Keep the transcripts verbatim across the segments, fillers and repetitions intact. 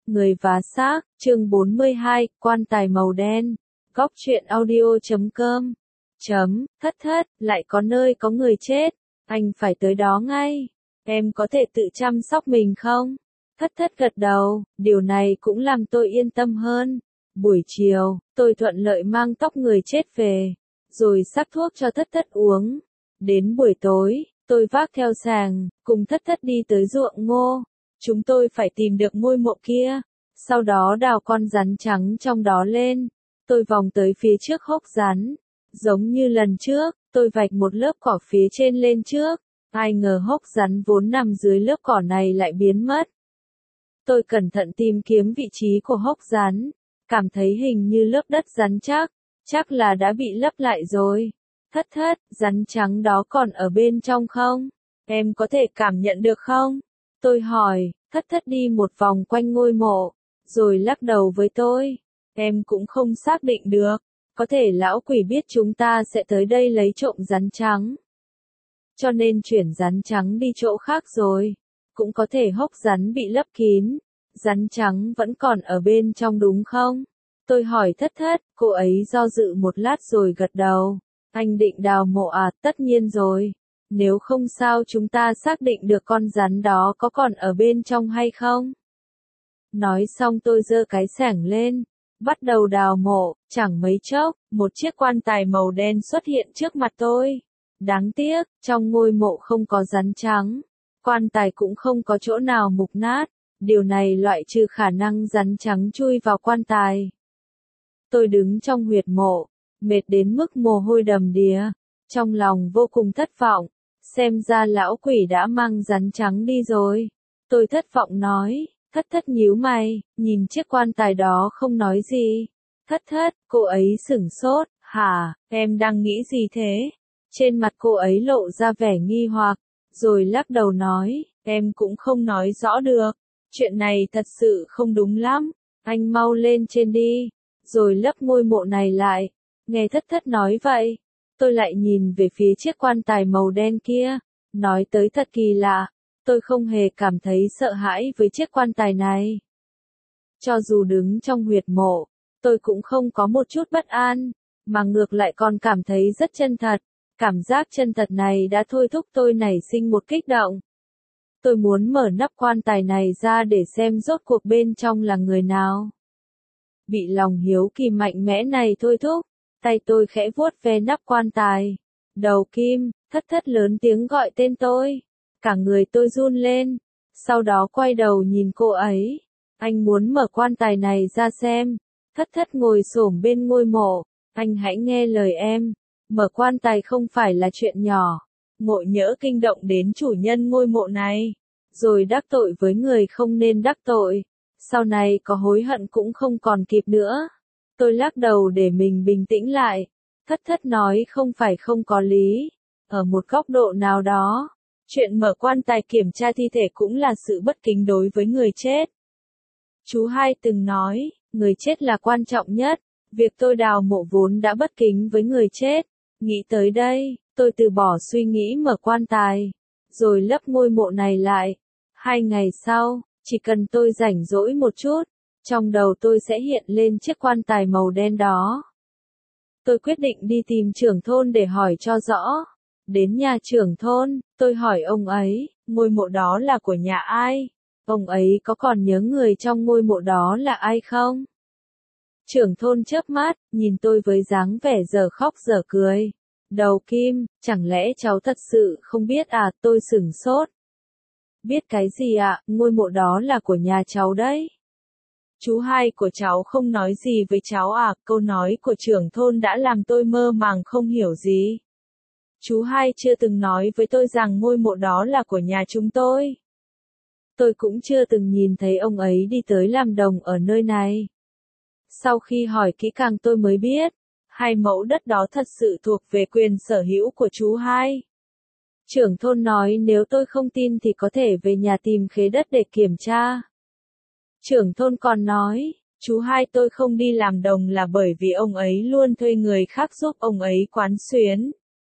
Người và xác, chương bốn mươi hai, quan tài màu đen. Góc truyện audio chấm com. Chấm, thất thất, lại có nơi có người chết. Anh phải tới đó ngay. Em có thể tự chăm sóc mình không? Thất thất gật đầu, điều này cũng làm tôi yên tâm hơn. Buổi chiều, tôi thuận lợi mang tóc người chết về, rồi sắc thuốc cho thất thất uống. Đến buổi tối, tôi vác theo sàng, cùng thất thất đi tới ruộng ngô. Chúng tôi phải tìm được ngôi mộ kia, sau đó đào con rắn trắng trong đó lên. Tôi vòng tới phía trước hốc rắn. Giống như lần trước, tôi vạch một lớp cỏ phía trên lên trước. Ai ngờ hốc rắn vốn nằm dưới lớp cỏ này lại biến mất. Tôi cẩn thận tìm kiếm vị trí của hốc rắn, cảm thấy hình như lớp đất rắn chắc, chắc là đã bị lấp lại rồi. Thất thất, rắn trắng đó còn ở bên trong không? Em có thể cảm nhận được không? Tôi hỏi. Thất thất đi một vòng quanh ngôi mộ, rồi lắc đầu với tôi. Em cũng không xác định được, có thể lão quỷ biết chúng ta sẽ tới đây lấy trộm rắn trắng, cho nên chuyển rắn trắng đi chỗ khác rồi. Cũng có thể hốc rắn bị lấp kín, rắn trắng vẫn còn ở bên trong đúng không? Tôi hỏi thất thất, cô ấy do dự một lát rồi gật đầu. Anh định đào mộ à? Tất nhiên rồi. Nếu không sao chúng ta xác định được con rắn đó có còn ở bên trong hay không? Nói xong tôi giơ cái xẻng lên, bắt đầu đào mộ. Chẳng mấy chốc, một chiếc quan tài màu đen xuất hiện trước mặt tôi. Đáng tiếc, trong ngôi mộ không có rắn trắng. Quan tài cũng không có chỗ nào mục nát. Điều này loại trừ khả năng rắn trắng chui vào quan tài. Tôi đứng trong huyệt mộ, mệt đến mức mồ hôi đầm đìa, trong lòng vô cùng thất vọng. Xem ra lão quỷ đã mang rắn trắng đi rồi. Tôi thất vọng nói. Thất thất nhíu mày, nhìn chiếc quan tài đó không nói gì. Thất thất, cô ấy sửng sốt. Hả, em đang nghĩ gì thế? Trên mặt cô ấy lộ ra vẻ nghi hoặc, rồi lắc đầu nói, em cũng không nói rõ được. Chuyện này thật sự không đúng lắm. Anh mau lên trên đi, rồi lấp ngôi mộ này lại. Nghe thất thất nói vậy, tôi lại nhìn về phía chiếc quan tài màu đen kia. Nói tới thật kỳ lạ, tôi không hề cảm thấy sợ hãi với chiếc quan tài này. Cho dù đứng trong huyệt mộ, tôi cũng không có một chút bất an, mà ngược lại còn cảm thấy rất chân thật. Cảm giác chân thật này đã thôi thúc tôi nảy sinh một kích động. Tôi muốn mở nắp quan tài này ra để xem rốt cuộc bên trong là người nào. Bị lòng hiếu kỳ mạnh mẽ này thôi thúc, tay tôi khẽ vuốt ve nắp quan tài. Đầu Kim, thất thất lớn tiếng gọi tên tôi. Cả người tôi run lên, sau đó quay đầu nhìn cô ấy. Anh muốn mở quan tài này ra xem. Thất thất ngồi xổm bên ngôi mộ. Anh hãy nghe lời em. Mở quan tài không phải là chuyện nhỏ. Ngộ nhỡ kinh động đến chủ nhân ngôi mộ này, rồi đắc tội với người không nên đắc tội, sau này có hối hận cũng không còn kịp nữa. Tôi lắc đầu để mình bình tĩnh lại. Thất thất nói không phải không có lý. Ở một góc độ nào đó, chuyện mở quan tài kiểm tra thi thể cũng là sự bất kính đối với người chết. Chú hai từng nói, người chết là quan trọng nhất. Việc tôi đào mộ vốn đã bất kính với người chết. Nghĩ tới đây, tôi từ bỏ suy nghĩ mở quan tài, rồi lấp ngôi mộ này lại. Hai ngày sau, chỉ cần tôi rảnh rỗi một chút, trong đầu tôi sẽ hiện lên chiếc quan tài màu đen đó. Tôi quyết định đi tìm trưởng thôn để hỏi cho rõ. Đến nhà trưởng thôn, tôi hỏi ông ấy, ngôi mộ đó là của nhà ai? Ông ấy có còn nhớ người trong ngôi mộ đó là ai không? Trưởng thôn chớp mắt, nhìn tôi với dáng vẻ giờ khóc giờ cười. Đầu Kim, chẳng lẽ cháu thật sự không biết à? Tôi sửng sốt. Biết cái gì ạ? À? Ngôi mộ đó là của nhà cháu đấy. Chú hai của cháu không nói gì với cháu à? Câu nói của trưởng thôn đã làm tôi mơ màng không hiểu gì. Chú hai chưa từng nói với tôi rằng ngôi mộ đó là của nhà chúng tôi. Tôi cũng chưa từng nhìn thấy ông ấy đi tới làm đồng ở nơi này. Sau khi hỏi kỹ càng tôi mới biết, hai mẫu đất đó thật sự thuộc về quyền sở hữu của chú hai. Trưởng thôn nói nếu tôi không tin thì có thể về nhà tìm khế đất để kiểm tra. Trưởng thôn còn nói, chú hai tôi không đi làm đồng là bởi vì ông ấy luôn thuê người khác giúp ông ấy quán xuyến.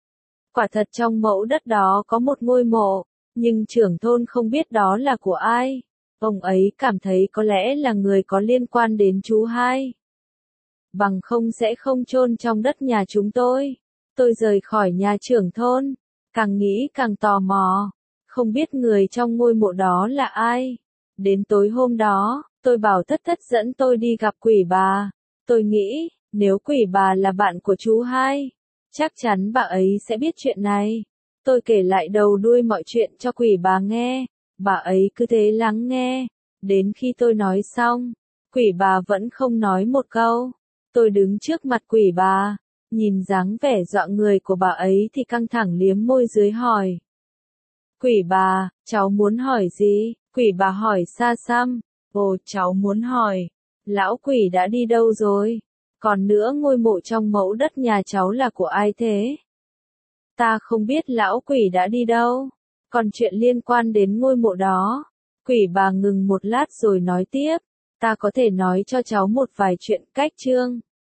Quả thật trong mẫu đất đó có một ngôi mộ, nhưng trưởng thôn không biết đó là của ai. Ông ấy cảm thấy có lẽ là người có liên quan đến chú hai. Bằng không sẽ không chôn trong đất nhà chúng tôi. Tôi rời khỏi nhà trưởng thôn, càng nghĩ càng tò mò, không biết người trong ngôi mộ đó là ai. Đến tối hôm đó, tôi bảo thất thất dẫn tôi đi gặp quỷ bà. Tôi nghĩ, nếu quỷ bà là bạn của chú hai, chắc chắn bà ấy sẽ biết chuyện này. Tôi kể lại đầu đuôi mọi chuyện cho quỷ bà nghe, bà ấy cứ thế lắng nghe. Đến khi tôi nói xong, quỷ bà vẫn không nói một câu. Tôi đứng trước mặt quỷ bà, nhìn dáng vẻ dọa người của bà ấy thì căng thẳng liếm môi dưới hỏi. Quỷ bà, cháu muốn hỏi gì? Quỷ bà hỏi xa xăm. Ồ, cháu muốn hỏi, lão quỷ đã đi đâu rồi? Còn nữa, ngôi mộ trong mẫu đất nhà cháu là của ai thế? Ta không biết lão quỷ đã đi đâu. Còn chuyện liên quan đến ngôi mộ đó. Quỷ bà ngừng một lát rồi nói tiếp. Ta có thể nói cho cháu một vài chuyện cách chương.